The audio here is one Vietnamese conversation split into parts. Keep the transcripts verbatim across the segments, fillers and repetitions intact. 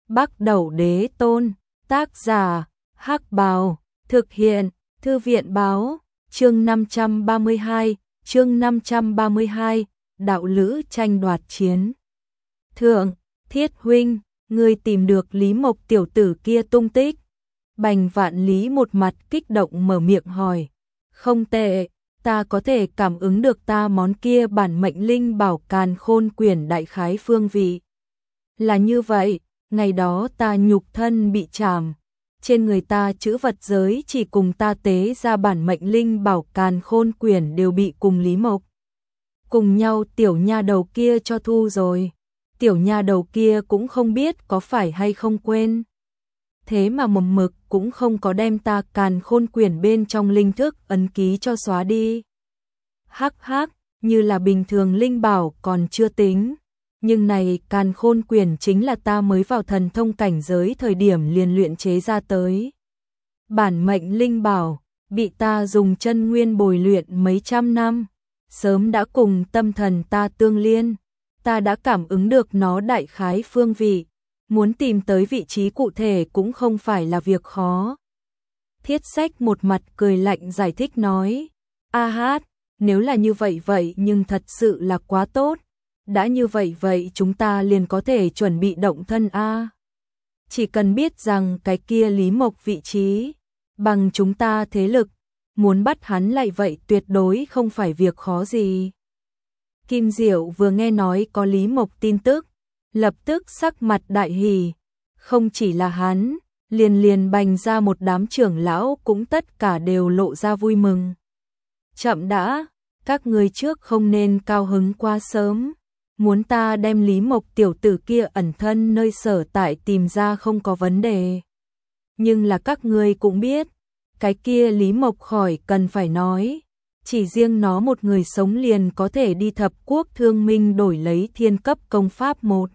Bắc Đẩu Đế Tôn, tác giả, Hắc Bào, thực hiện, Thư viện báo, chương năm trăm ba mươi hai, chương năm trăm ba mươi hai, đạo lữ tranh đoạt chiến. Thượng, Thiết huynh, ngươi tìm được Lý Mộc tiểu tử kia tung tích. Bành Vạn Lý một mặt kích động mở miệng hỏi. Không tệ, ta có thể cảm ứng được ta món kia bản mệnh linh bảo Càn Khôn Quyển đại khái phương vị. Là như vậy, ngày đó ta nhục thân bị trảm, trên người ta chữ vật giới chỉ cùng ta tế ra bản mệnh linh bảo Càn Khôn Quyển đều bị cùng Lý Mộc cùng nhau tiểu nha đầu kia cho thu rồi. Tiểu nha đầu kia cũng không biết có phải hay không quên. Thế mà mầm mực cũng không có đem ta Càn Khôn Quyển bên trong linh thức ấn ký cho xóa đi. Hắc hắc, như là bình thường linh bảo còn chưa tính. Nhưng này Càn Khôn Quyển chính là ta mới vào thần thông cảnh giới thời điểm liền luyện chế ra tới. Bản mệnh linh bảo, bị ta dùng chân nguyên bồi luyện mấy trăm năm, sớm đã cùng tâm thần ta tương liên. Ta đã cảm ứng được nó đại khái phương vị, muốn tìm tới vị trí cụ thể cũng không phải là việc khó. Thiết Sách một mặt cười lạnh giải thích nói, a hát, nếu là như vậy vậy nhưng thật sự là quá tốt. Đã như vậy vậy chúng ta liền có thể chuẩn bị động thân a. Chỉ cần biết rằng cái kia Lý Mộc vị trí, bằng chúng ta thế lực, muốn bắt hắn lại vậy tuyệt đối không phải việc khó gì. Kim Diệu vừa nghe nói có Lý Mộc tin tức, lập tức sắc mặt đại hỉ, không chỉ là hắn, liền liền bành ra một đám trưởng lão cũng tất cả đều lộ ra vui mừng. Chậm đã, các ngươi trước không nên cao hứng quá sớm, muốn ta đem Lý Mộc tiểu tử kia ẩn thân nơi sở tại tìm ra không có vấn đề. Nhưng là các ngươi cũng biết, cái kia Lý Mộc khỏi cần phải nói. Chỉ riêng nó một người sống liền có thể đi thập quốc thương minh đổi lấy thiên cấp công pháp một.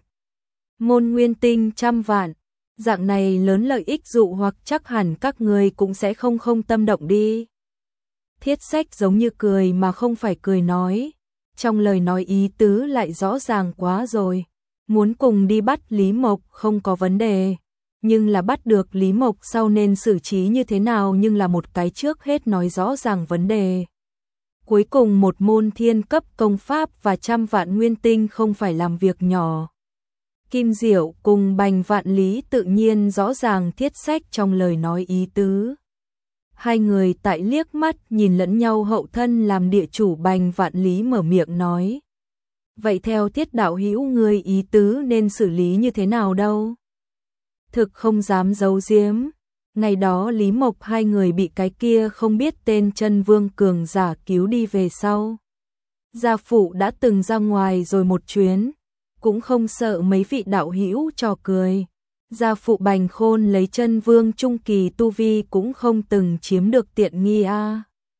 Môn nguyên tinh trăm vạn, dạng này lớn lợi ích dụ hoặc chắc hẳn các người cũng sẽ không không tâm động đi. Thiết Sách giống như cười mà không phải cười nói, trong lời nói ý tứ lại rõ ràng quá rồi. Muốn cùng đi bắt Lý Mộc không có vấn đề, nhưng là bắt được Lý Mộc sau nên xử trí như thế nào nhưng là một cái trước hết nói rõ ràng vấn đề. Cuối cùng một môn thiên cấp công pháp và trăm vạn nguyên tinh không phải làm việc nhỏ. Kim Diệu cùng Bành Vạn Lý tự nhiên rõ ràng Thiết Sách trong lời nói ý tứ. Hai người tại liếc mắt nhìn lẫn nhau hậu thân làm địa chủ Bành Vạn Lý mở miệng nói. Vậy theo Thiết đạo hữu người ý tứ nên xử lý như thế nào đâu? Thực không dám giấu giếm. Ngày đó Lý Mộc hai người bị cái kia không biết tên chân vương cường giả cứu đi về sau. Gia phụ đã từng ra ngoài rồi một chuyến, cũng không sợ mấy vị đạo hữu trò cười. Gia phụ Bành Khôn lấy chân vương trung kỳ tu vi cũng không từng chiếm được tiện nghi a. À.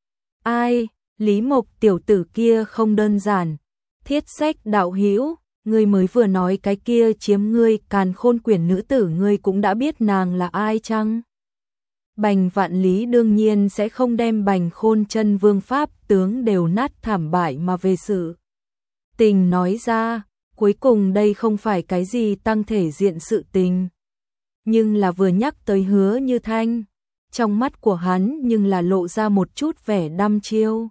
Ai, Lý Mộc tiểu tử kia không đơn giản. Thiết Sách đạo hữu, ngươi mới vừa nói cái kia chiếm ngươi Càn Khôn Quyển nữ tử ngươi cũng đã biết nàng là ai chăng? Bành Vạn Lý đương nhiên sẽ không đem Bành Khôn chân vương pháp tướng đều nát thảm bại mà về sự tình nói ra, cuối cùng đây không phải cái gì tăng thể diện sự tình. Nhưng là vừa nhắc tới Hứa Như Thanh, trong mắt của hắn nhưng là lộ ra một chút vẻ đăm chiêu.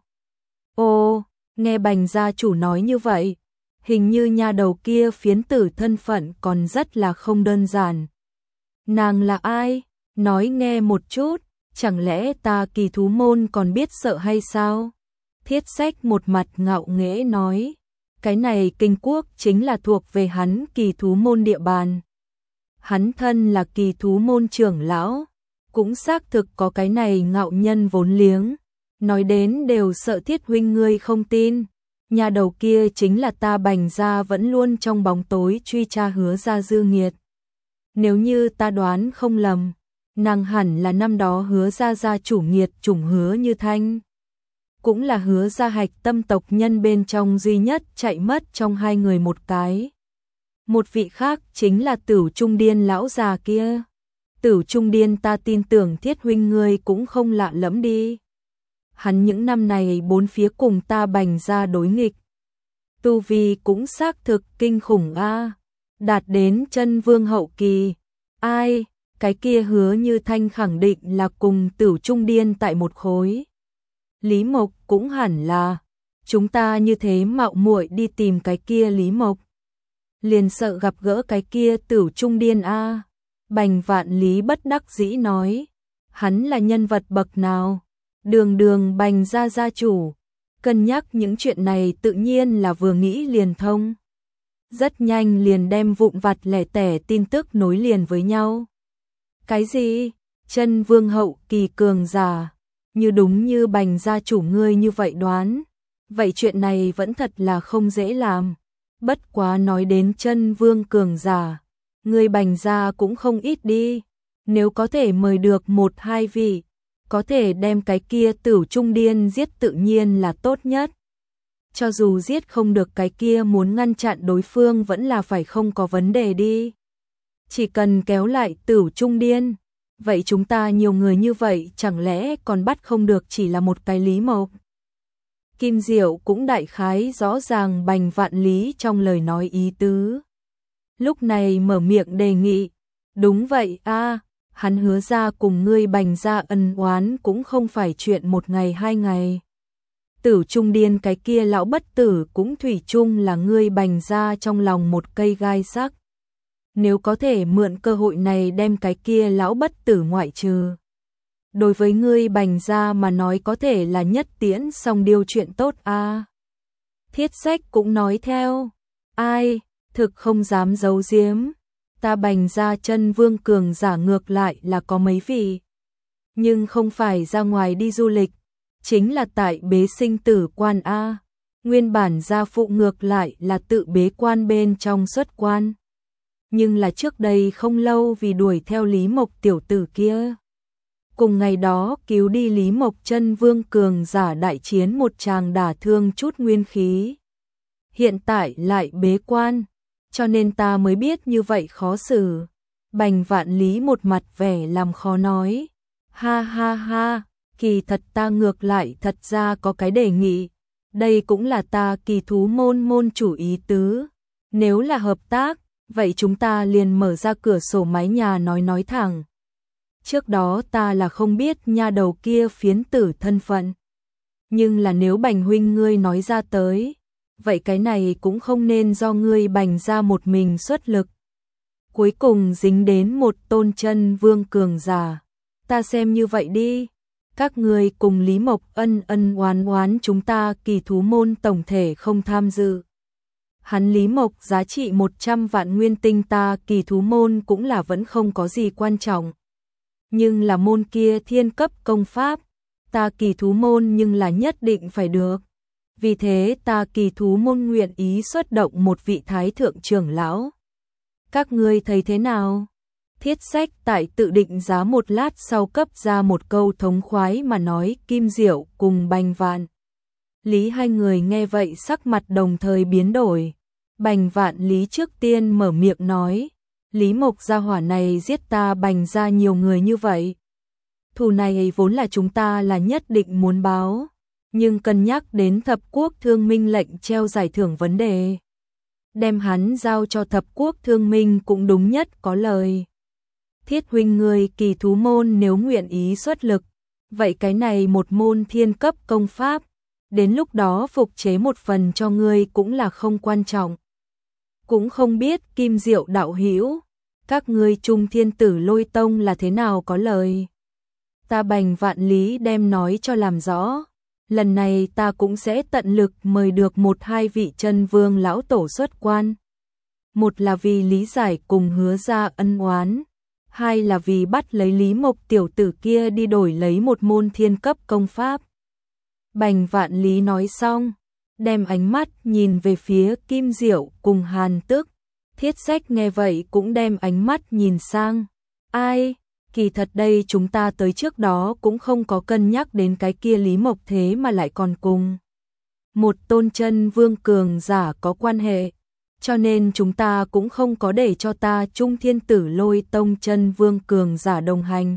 Ô, nghe Bành gia chủ nói như vậy, hình như nha đầu kia phiến tử thân phận còn rất là không đơn giản. Nàng là ai? Nói nghe một chút, chẳng lẽ ta Kỳ Thú môn còn biết sợ hay sao? Thiết Sách một mặt ngạo nghễ nói, cái này kinh quốc chính là thuộc về hắn Kỳ Thú môn địa bàn. Hắn thân là Kỳ Thú môn trưởng lão, cũng xác thực có cái này ngạo nhân vốn liếng. Nói đến đều sợ Thiết huynh ngươi không tin. Nhà đầu kia chính là ta Bành gia vẫn luôn trong bóng tối truy tra Hứa gia dư nghiệt. Nếu như ta đoán không lầm, nàng hẳn là năm đó Hứa gia gia chủ nghiệt chủng Hứa Như Thanh. Cũng là Hứa gia hạch tâm tộc nhân bên trong duy nhất chạy mất trong hai người một cái. Một vị khác chính là Tửu Trung Điên lão già kia. Tửu Trung Điên ta tin tưởng Thiết huynh ngươi cũng không lạ lẫm đi. Hắn những năm này bốn phía cùng ta Bành gia đối nghịch. Tu vi cũng xác thực kinh khủng a, đạt đến chân vương hậu kỳ, Ai, cái kia Hứa Như Thanh khẳng định là cùng Tửu Trung Điên tại một khối. Lý Mộc cũng hẳn là, chúng ta như thế mạo muội đi tìm cái kia Lý Mộc. Liền sợ gặp gỡ cái kia Tửu Trung Điên a. Bành Vạn Lý bất đắc dĩ nói, hắn là nhân vật bậc nào? Đường đường Bành gia gia chủ, cân nhắc những chuyện này tự nhiên là vừa nghĩ liền thông. Rất nhanh liền đem vụn vặt lẻ tẻ tin tức nối liền với nhau. Cái gì? Chân vương hậu kỳ cường giả, như đúng như Bành gia chủ ngươi như vậy đoán. Vậy chuyện này vẫn thật là không dễ làm. Bất quá nói đến chân vương cường giả, ngươi Bành gia cũng không ít đi. Nếu có thể mời được một hai vị, có thể đem cái kia Tửu Trung Điên giết tự nhiên là tốt nhất. Cho dù giết không được cái kia muốn ngăn chặn đối phương vẫn là phải không có vấn đề đi. Chỉ cần kéo lại Tửu Trung Điên, vậy chúng ta nhiều người như vậy chẳng lẽ còn bắt không được chỉ là một cái Lý Mộc. Kim Diệu cũng đại khái rõ ràng Bành Vạn Lý trong lời nói ý tứ. Lúc này mở miệng đề nghị, đúng vậy a, hắn Hứa ra cùng ngươi Bành gia ân oán cũng không phải chuyện một ngày hai ngày. Tửu Trung Điên cái kia lão bất tử cũng thủy chung là ngươi Bành gia trong lòng một cây gai sắc. Nếu có thể mượn cơ hội này đem cái kia lão bất tử ngoại trừ, đối với ngươi Bành gia mà nói có thể là nhất tiễn xong điều chuyện tốt a. Thiết Sách cũng nói theo, ai, thực không dám giấu giếm, ta Bành gia chân vương cường giả ngược lại là có mấy vị, nhưng không phải ra ngoài đi du lịch, chính là tại bế sinh tử quan a. Nguyên bản gia phụ ngược lại là tự bế quan bên trong xuất quan, nhưng là trước đây không lâu vì đuổi theo Lý Mộc tiểu tử kia, cùng ngày đó cứu đi Lý Mộc chân vương cường giả đại chiến một tràng đả thương chút nguyên khí. Hiện tại lại bế quan, cho nên ta mới biết như vậy khó xử. Bành Vạn Lý một mặt vẻ làm khó nói, ha ha ha, kỳ thật ta ngược lại thật ra có cái đề nghị, đây cũng là ta Kỳ Thú môn môn chủ ý tứ, nếu là hợp tác, vậy chúng ta liền mở ra cửa sổ mái nhà nói nói thẳng. Trước đó ta là không biết nha đầu kia phiến tử thân phận, nhưng là nếu Bành huynh ngươi nói ra tới, vậy cái này cũng không nên do ngươi Bành ra một mình xuất lực. Cuối cùng dính đến một tôn chân vương cường giả, ta xem như vậy đi, các ngươi cùng Lý Mộc ân ân oán oán chúng ta Kỳ Thú môn tổng thể không tham dự. Hắn Lý Mộc giá trị một trăm vạn nguyên tinh ta Kỳ Thú môn cũng là vẫn không có gì quan trọng. Nhưng là môn kia thiên cấp công pháp, ta Kỳ Thú môn nhưng là nhất định phải được. Vì thế ta Kỳ Thú môn nguyện ý xuất động một vị thái thượng trưởng lão. Các ngươi thấy thế nào? Thiết Sách tại tự định giá một lát sau cấp ra một câu thống khoái mà nói. Kim Diệu cùng Bành Vạn Lý hai người nghe vậy sắc mặt đồng thời biến đổi. Bành Vạn Lý trước tiên mở miệng nói, Lý Mộc gia hỏa này giết ta Bành ra nhiều người như vậy. Thù này vốn là chúng ta là nhất định muốn báo, nhưng cân nhắc đến thập quốc thương minh lệnh treo giải thưởng vấn đề, đem hắn giao cho thập quốc thương minh cũng đúng nhất có lời. Thiết huynh người Kỳ Thú môn nếu nguyện ý xuất lực, vậy cái này một môn thiên cấp công pháp, đến lúc đó phục chế một phần cho ngươi cũng là không quan trọng. Cũng không biết Kim Diệu đạo hữu, các ngươi Trung Thiên Tử Lôi Tông là thế nào có lời. Ta Bành Vạn Lý đem nói cho làm rõ, lần này ta cũng sẽ tận lực mời được một hai vị chân vương lão tổ xuất quan. Một là vì lý giải cùng Hứa ra ân oán, hai là vì bắt lấy Lý Mộc tiểu tử kia đi đổi lấy một môn thiên cấp công pháp. Bành Vạn Lý nói xong, đem ánh mắt nhìn về phía Kim Diệu cùng Hàn Tức. Thiết Sách nghe vậy cũng đem ánh mắt nhìn sang. Ai, kỳ thật đây chúng ta tới trước đó cũng không có cân nhắc đến cái kia Lý Mộc thế mà lại còn cùng một tôn chân vương cường giả có quan hệ, cho nên chúng ta cũng không có để cho ta Trung Thiên Tử Lôi Tông chân vương cường giả đồng hành.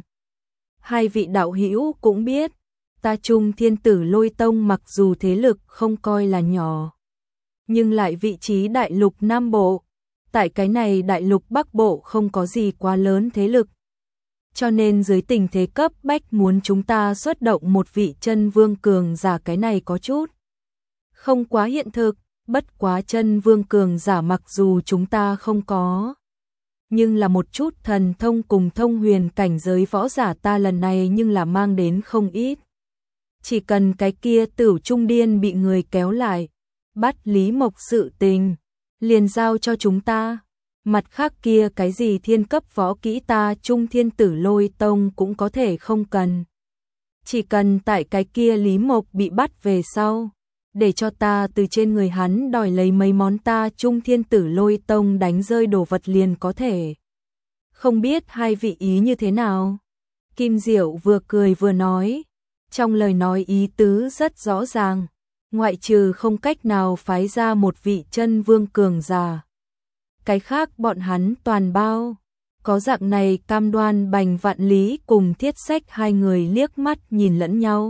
Hai vị đạo hữu cũng biết, ta Trung Thiên Tử Lôi Tông mặc dù thế lực không coi là nhỏ, nhưng lại vị trí đại lục Nam Bộ, tại cái này đại lục Bắc Bộ không có gì quá lớn thế lực. Cho nên dưới tình thế cấp bách muốn chúng ta xuất động một vị chân vương cường giả cái này có chút không quá hiện thực, bất quá chân vương cường giả mặc dù chúng ta không có. Nhưng là một chút thần thông cùng thông huyền cảnh giới võ giả ta lần này nhưng là mang đến không ít. Chỉ cần cái kia Tử Trung Điên bị người kéo lại, bắt Lý Mộc sự tình, liền giao cho chúng ta. Mặt khác kia cái gì thiên cấp võ kỹ ta Trung Thiên Tử Lôi Tông cũng có thể không cần. Chỉ cần tại cái kia Lý Mộc bị bắt về sau, để cho ta từ trên người hắn đòi lấy mấy món ta Trung Thiên Tử Lôi Tông đánh rơi đồ vật liền có thể. Không biết hai vị ý như thế nào? Kim Diệu vừa cười vừa nói, trong lời nói ý tứ rất rõ ràng, ngoại trừ không cách nào phái ra một vị chân vương cường giả. Cái khác bọn hắn toàn bao, có dạng này cam đoan Bành Vạn Lý cùng Thiết Sách hai người liếc mắt nhìn lẫn nhau.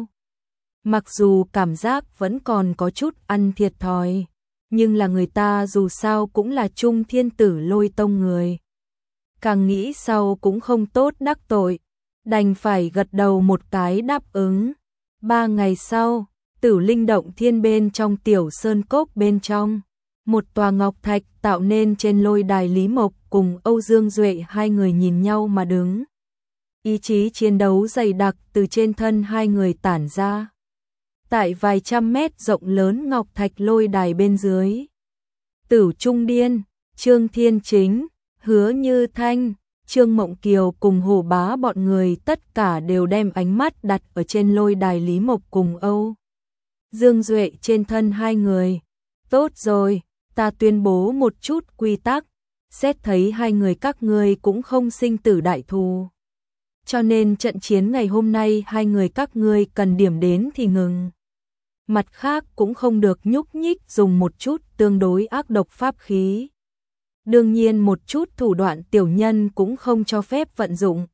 Mặc dù cảm giác vẫn còn có chút ăn thiệt thòi, nhưng là người ta dù sao cũng là Trung Thiên Tử Lôi Tông người. Càng nghĩ sau cũng không tốt đắc tội, đành phải gật đầu một cái đáp ứng. Ba ngày sau, Tử Linh Động Thiên bên trong tiểu sơn cốc bên trong, một tòa ngọc thạch tạo nên trên lôi đài Lý Mộc cùng Âu Dương Duệ hai người nhìn nhau mà đứng. Ý chí chiến đấu dày đặc từ trên thân hai người tản ra. Tại vài trăm mét rộng lớn ngọc thạch lôi đài bên dưới, Tử Trung Điên, Trương Thiên Chính, Hứa Như Thanh, Trương Mộng Kiều cùng Hổ Bá bọn người tất cả đều đem ánh mắt đặt ở trên lôi đài Lý Mộc cùng Âu Dương Duệ trên thân hai người. Tốt rồi, ta tuyên bố một chút quy tắc, xét thấy hai người các ngươi cũng không sinh tử đại thù. Cho nên trận chiến ngày hôm nay hai người các ngươi cần điểm đến thì ngừng. Mặt khác cũng không được nhúc nhích dùng một chút tương đối ác độc pháp khí. Đương nhiên một chút thủ đoạn tiểu nhân cũng không cho phép vận dụng.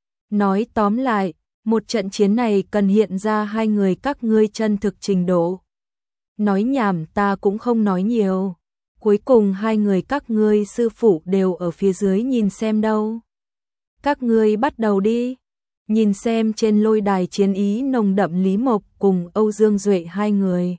Nói tóm lại, một trận chiến này cần hiện ra hai người các ngươi chân thực trình độ. Nói nhảm ta cũng không nói nhiều. Cuối cùng hai người các ngươi sư phụ đều ở phía dưới nhìn xem đâu. Các ngươi bắt đầu đi. Nhìn xem trên lôi đài chiến ý nồng đậm Lý Mộc cùng Âu Dương Duệ hai người.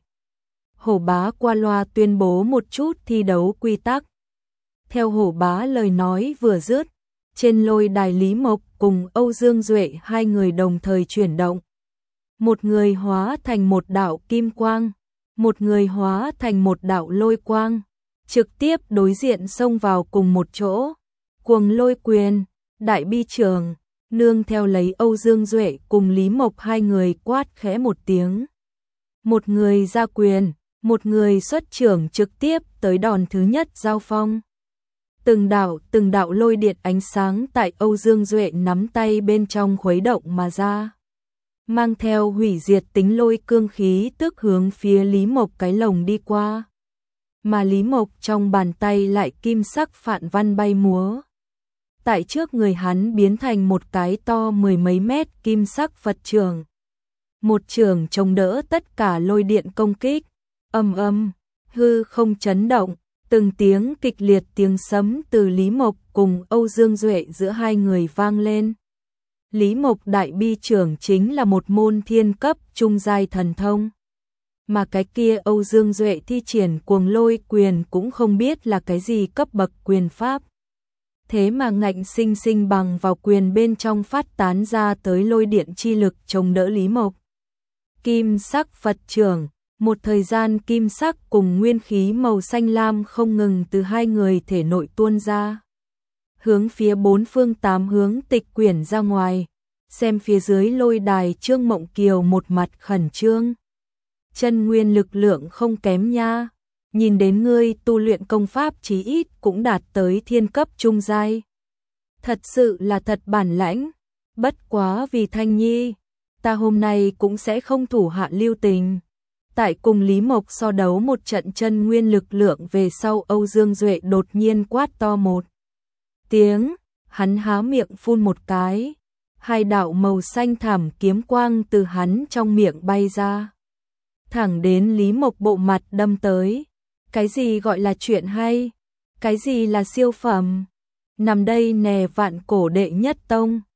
Hổ Bá qua loa tuyên bố một chút thi đấu quy tắc. Theo Hổ Bá lời nói vừa dứt, trên lôi đài Lý Mộc cùng Âu Dương Duệ hai người đồng thời chuyển động. Một người hóa thành một đạo kim quang, một người hóa thành một đạo lôi quang, trực tiếp đối diện xông vào cùng một chỗ. Cuồng Lôi Quyền, Đại Bi Trường, nương theo lấy Âu Dương Duệ cùng Lý Mộc hai người quát khẽ một tiếng. Một người ra quyền, một người xuất trưởng trực tiếp tới đòn thứ nhất giao phong. Từng đạo, từng đạo lôi điện ánh sáng tại Âu Dương Duệ nắm tay bên trong khuấy động mà ra. Mang theo hủy diệt tính lôi cương khí tức hướng phía Lý Mộc cái lồng đi qua. Mà Lý Mộc trong bàn tay lại kim sắc phạn văn bay múa. Tại trước người hắn biến thành một cái to mười mấy mét kim sắc Phật trường. Một trường chống đỡ tất cả lôi điện công kích. Âm âm, hư không chấn động, từng tiếng kịch liệt tiếng sấm từ Lý Mộc cùng Âu Dương Duệ giữa hai người vang lên. Lý Mộc Đại Bi Trường chính là một môn thiên cấp trung giai thần thông. Mà cái kia Âu Dương Duệ thi triển Cuồng Lôi Quyền cũng không biết là cái gì cấp bậc quyền pháp. Thế mà ngạnh sinh sinh bằng vào quyền bên trong phát tán ra tới lôi điện chi lực chống đỡ Lý Mộc. Kim sắc Phật Trường, một thời gian kim sắc cùng nguyên khí màu xanh lam không ngừng từ hai người thể nội tuôn ra. Hướng phía bốn phương tám hướng tịch quyển ra ngoài, xem phía dưới lôi đài Trương Mộng Kiều một mặt khẩn trương. Chân nguyên lực lượng không kém nha, nhìn đến ngươi tu luyện công pháp chí ít cũng đạt tới thiên cấp trung giai. Thật sự là thật bản lãnh, bất quá vì Thanh Nhi, ta hôm nay cũng sẽ không thủ hạ lưu tình. Tại cùng Lý Mộc so đấu một trận chân nguyên lực lượng về sau, Âu Dương Duệ đột nhiên quát to một tiếng, hắn há miệng phun một cái, hai đạo màu xanh thẳm kiếm quang từ hắn trong miệng bay ra, thẳng đến Lý Mộc bộ mặt đâm tới. Cái gì gọi là chuyện hay? Cái gì là siêu phẩm? Nằm đây nè vạn cổ đệ nhất tông.